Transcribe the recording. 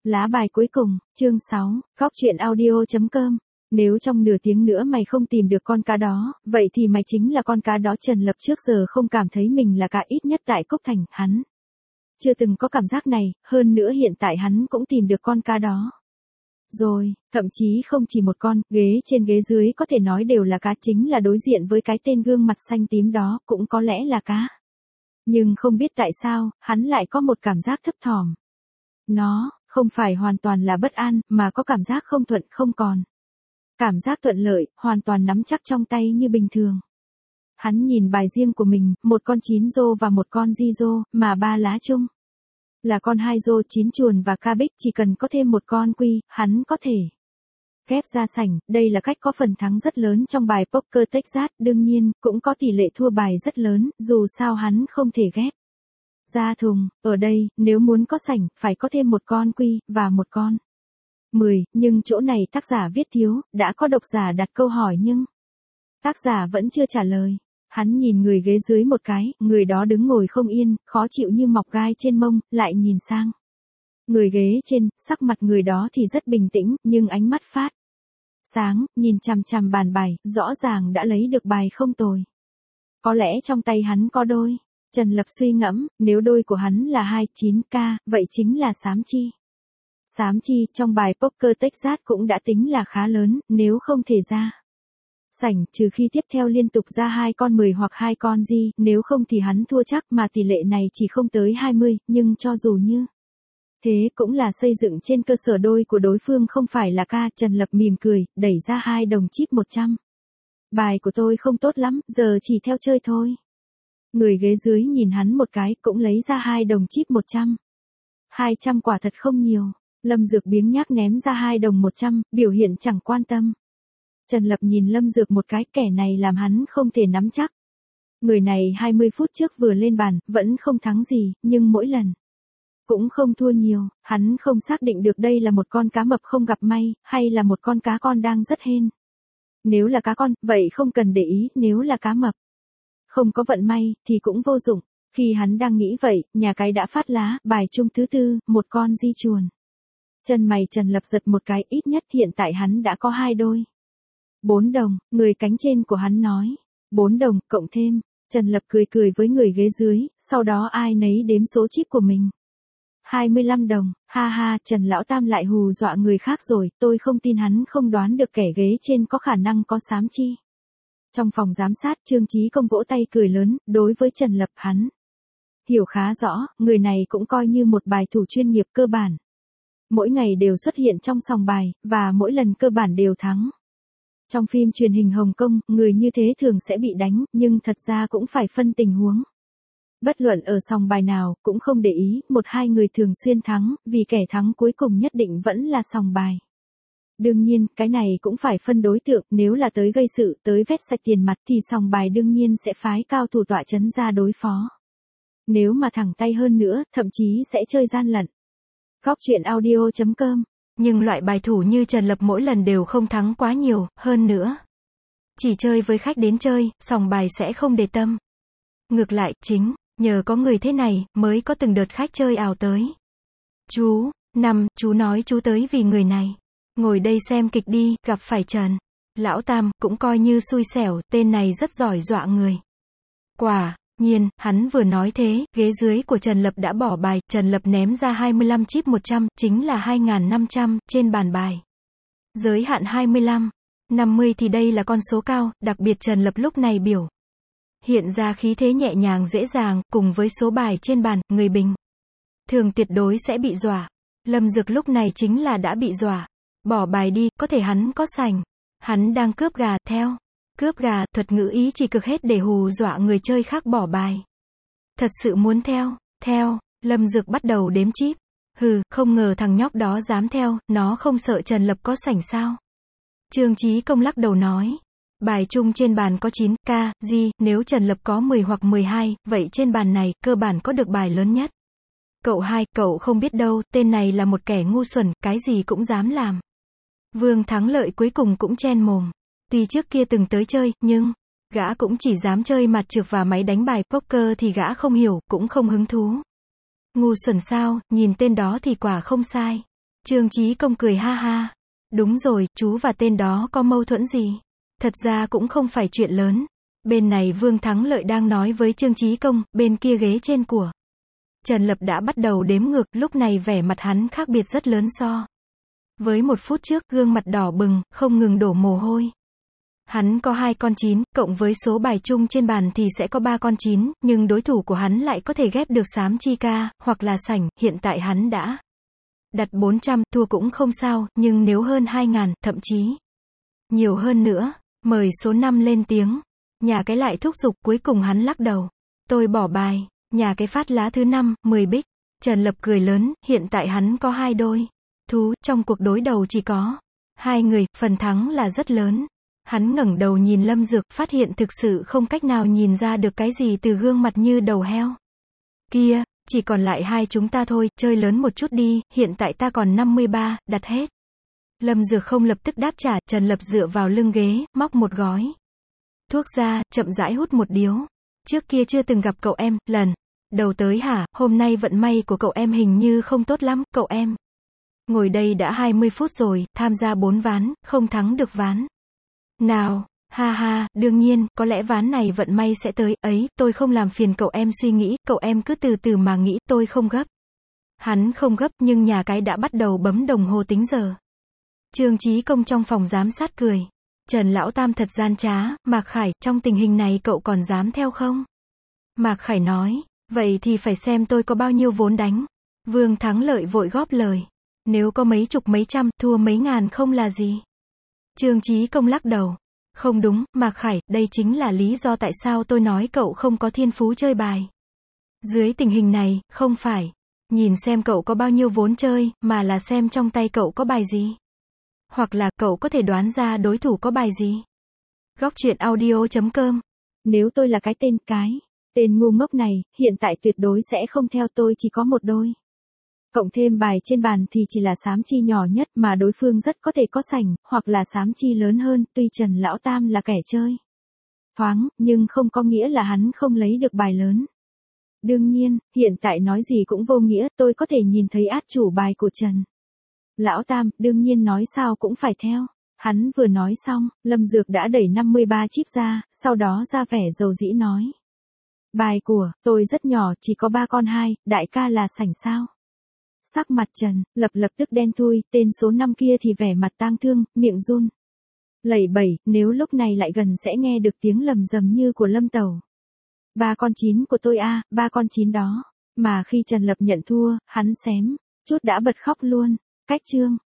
Lá bài cuối cùng, chương 6, góc truyện audio.com. Nếu trong nửa tiếng nữa mày không tìm được con cá đó, vậy thì mày chính là con cá đó. Trần Lập trước giờ không cảm thấy mình là cá, ít nhất tại Cốc Thành, hắn chưa từng có cảm giác này, hơn nữa hiện tại hắn cũng tìm được con cá đó. Rồi, thậm chí không chỉ một con, ghế trên ghế dưới có thể nói đều là cá, chính là đối diện với cái tên gương mặt xanh tím đó, cũng có lẽ là cá. Nhưng không biết tại sao, hắn lại có một cảm giác thấp thỏm. Nó không phải hoàn toàn là bất an, mà có cảm giác không thuận không còn. Cảm giác thuận lợi, hoàn toàn nắm chắc trong tay như bình thường. Hắn nhìn bài riêng của mình, một con 9 rô và một con di rô, mà 3 lá chung là con 2 rô, 9 chuồn và ca bích, chỉ cần có thêm một con quy, hắn có thể ghép ra sảnh. Đây là cách có phần thắng rất lớn trong bài poker Texas, đương nhiên, cũng có tỷ lệ thua bài rất lớn, dù sao hắn không thể ghép ra thùng. Ở đây, nếu muốn có sảnh, phải có thêm một con quy, và một con 10, nhưng chỗ này tác giả viết thiếu, đã có độc giả đặt câu hỏi nhưng tác giả vẫn chưa trả lời. Hắn nhìn người ghế dưới một cái, người đó đứng ngồi không yên, khó chịu như mọc gai trên mông, lại nhìn sang người ghế trên, sắc mặt người đó thì rất bình tĩnh, nhưng ánh mắt phát sáng, nhìn chằm chằm bàn bài, rõ ràng đã lấy được bài không tồi. Có lẽ trong tay hắn có đôi. Trần Lập suy ngẫm, nếu đôi của hắn là 29k, vậy chính là xám chi. Xám chi trong bài poker Texas cũng đã tính là khá lớn, nếu không thể ra sảnh, trừ khi tiếp theo liên tục ra 2 con 10 hoặc 2 con di, nếu không thì hắn thua chắc, mà tỷ lệ này chỉ không tới 20, nhưng cho dù như thế cũng là xây dựng trên cơ sở đôi của đối phương không phải là ca. Trần Lập mỉm cười, đẩy ra 2 đồng chip 100. Bài của tôi không tốt lắm, giờ chỉ theo chơi thôi. Người ghế dưới nhìn hắn một cái, cũng lấy ra 2 đồng chip 100. 200 quả thật không nhiều. Lâm Dược biếng nhác ném ra 2 đồng 100, biểu hiện chẳng quan tâm. Trần Lập nhìn Lâm Dược một cái, kẻ này làm hắn không thể nắm chắc. Người này 20 phút trước vừa lên bàn, vẫn không thắng gì, nhưng mỗi lần cũng không thua nhiều. Hắn không xác định được đây là một con cá mập không gặp may, hay là một con cá con đang rất hên. Nếu là cá con, vậy không cần để ý, nếu là cá mập không có vận may, thì cũng vô dụng. Khi hắn đang nghĩ vậy, nhà cái đã phát lá, bài chung thứ tư, một con di chuồn. Chân mày Trần Lập giật một cái, ít nhất hiện tại hắn đã có 2 đôi. 4 đồng, người cánh trên của hắn nói. 4 đồng, cộng thêm. Trần Lập cười cười với người ghế dưới, sau đó ai nấy đếm số chip của mình. 25 đồng, ha ha, Trần Lão Tam lại hù dọa người khác rồi, tôi không tin hắn không đoán được kẻ ghế trên có khả năng có xám chi. Trong phòng giám sát, Trương Chí Công vỗ tay cười lớn, đối với Trần Lập hắn hiểu khá rõ, người này cũng coi như một bài thủ chuyên nghiệp cơ bản. Mỗi ngày đều xuất hiện trong sòng bài, và mỗi lần cơ bản đều thắng. Trong phim truyền hình Hồng Kông, người như thế thường sẽ bị đánh, nhưng thật ra cũng phải phân tình huống. Bất luận ở sòng bài nào, cũng không để ý, 1-2 người thường xuyên thắng, vì kẻ thắng cuối cùng nhất định vẫn là sòng bài. Đương nhiên, cái này cũng phải phân đối tượng, nếu là tới gây sự, tới vét sạch tiền mặt thì sòng bài đương nhiên sẽ phái cao thủ tọa chấn ra đối phó. Nếu mà thẳng tay hơn nữa, thậm chí sẽ chơi gian lận. Góc truyện audio.com. Nhưng loại bài thủ như Trần Lập mỗi lần đều không thắng quá nhiều, hơn nữa chỉ chơi với khách đến chơi, sòng bài sẽ không để tâm. Ngược lại, chính nhờ có người thế này, mới có từng đợt khách chơi ào tới. Chú nói chú tới vì người này. Ngồi đây xem kịch đi, gặp phải Trần Lão Tam, cũng coi như xui xẻo, tên này rất giỏi dọa người. Quả nhiên, hắn vừa nói thế, ghế dưới của Trần Lập đã bỏ bài, Trần Lập ném ra 25 chip 100, chính là 2.500, trên bàn bài. Giới hạn 25. 50 thì đây là con số cao, đặc biệt Trần Lập lúc này biểu hiện ra khí thế nhẹ nhàng dễ dàng, cùng với số bài trên bàn, người bình thường tuyệt đối sẽ bị dọa. Lâm Dược lúc này chính là đã bị dọa. Bỏ bài đi, có thể hắn có sành. Hắn đang cướp gà, theo. Cướp gà, thuật ngữ ý chỉ cực hết để hù dọa người chơi khác bỏ bài. Thật sự muốn theo, Lâm Dược bắt đầu đếm chip. Hừ, không ngờ thằng nhóc đó dám theo, nó không sợ Trần Lập có sảnh sao? Trương Chí Công lắc đầu nói. Bài chung trên bàn có 9k, nếu Trần Lập có 10 hoặc 12, vậy trên bàn này, cơ bản có được bài lớn nhất. Cậu hai, cậu không biết đâu, tên này là một kẻ ngu xuẩn, cái gì cũng dám làm. Vương Thắng Lợi cuối cùng cũng chen mồm. Tuy trước kia từng tới chơi, nhưng gã cũng chỉ dám chơi mặt trược và máy đánh bài poker thì gã không hiểu, cũng không hứng thú. Ngu xuẩn sao, nhìn tên đó thì quả không sai. Trương Chí Công cười ha ha. Đúng rồi, chú và tên đó có mâu thuẫn gì? Thật ra cũng không phải chuyện lớn. Bên này Vương Thắng Lợi đang nói với Trương Chí Công, bên kia ghế trên của Trần Lập đã bắt đầu đếm ngược, lúc này vẻ mặt hắn khác biệt rất lớn so với một phút trước, gương mặt đỏ bừng, không ngừng đổ mồ hôi. Hắn có 2 con 9, cộng với số bài chung trên bàn thì sẽ có 3 con 9, nhưng đối thủ của hắn lại có thể ghép được xám chi ca, hoặc là sảnh, hiện tại hắn đã đặt 400, thua cũng không sao, nhưng nếu hơn 2.000, thậm chí nhiều hơn nữa, mời số 5 lên tiếng. Nhà cái lại thúc giục, cuối cùng hắn lắc đầu. Tôi bỏ bài. Nhà cái phát lá thứ 5, 10 bích. Trần Lập cười lớn, hiện tại hắn có 2 đôi thú, trong cuộc đối đầu chỉ có 2 người, phần thắng là rất lớn. Hắn ngẩng đầu nhìn Lâm Dược, phát hiện thực sự không cách nào nhìn ra được cái gì từ gương mặt như đầu heo kia, chỉ còn lại 2 chúng ta thôi, chơi lớn một chút đi, hiện tại ta còn 53, đặt hết. Lâm Dược không lập tức đáp trả, Trần Lập dựa vào lưng ghế, móc một gói thuốc ra, chậm rãi hút một điếu. Trước kia chưa từng gặp cậu em, lần đầu tới hả, hôm nay vận may của cậu em hình như không tốt lắm, cậu em. Ngồi đây đã 20 phút rồi, tham gia 4 ván, không thắng được ván nào, ha ha, đương nhiên, có lẽ ván này vận may sẽ tới, ấy, tôi không làm phiền cậu em suy nghĩ, cậu em cứ từ từ mà nghĩ, tôi không gấp. Hắn không gấp, nhưng nhà cái đã bắt đầu bấm đồng hồ tính giờ. Trương Chí Công trong phòng giám sát cười. Trần Lão Tam thật gian trá, Mạc Khải, trong tình hình này cậu còn dám theo không? Mạc Khải nói, vậy thì phải xem tôi có bao nhiêu vốn đánh. Vương Thắng Lợi vội góp lời. Nếu có mấy chục mấy trăm, thua mấy ngàn không là gì. Trương Chí Công lắc đầu. Không đúng, Mạc Khải, đây chính là lý do tại sao tôi nói cậu không có thiên phú chơi bài. Dưới tình hình này, không phải nhìn xem cậu có bao nhiêu vốn chơi, mà là xem trong tay cậu có bài gì. Hoặc là cậu có thể đoán ra đối thủ có bài gì. Góc truyện audio.com. Nếu tôi là cái tên ngu ngốc này, hiện tại tuyệt đối sẽ không theo, tôi chỉ có một đôi. Cộng thêm bài trên bàn thì chỉ là xám chi nhỏ nhất, mà đối phương rất có thể có sảnh, hoặc là xám chi lớn hơn, tuy Trần Lão Tam là kẻ chơi thoáng, nhưng không có nghĩa là hắn không lấy được bài lớn. Đương nhiên, hiện tại nói gì cũng vô nghĩa, tôi có thể nhìn thấy át chủ bài của Trần Lão Tam, đương nhiên nói sao cũng phải theo. Hắn vừa nói xong, Lâm Dược đã đẩy 53 chip ra, sau đó ra vẻ dầu dĩ nói. Bài của tôi rất nhỏ, chỉ có 3 con 2, đại ca là sảnh sao? Sắc mặt Trần lập tức đen thui, tên số 5 kia thì vẻ mặt tang thương, miệng run lẩy bẩy, nếu lúc này lại gần sẽ nghe được tiếng lầm rầm như của Lâm Tẩu. 3 con 9 của tôi a, 3 con 9 đó. Mà khi Trần Lập nhận thua, hắn xém chút đã bật khóc luôn. Cách chương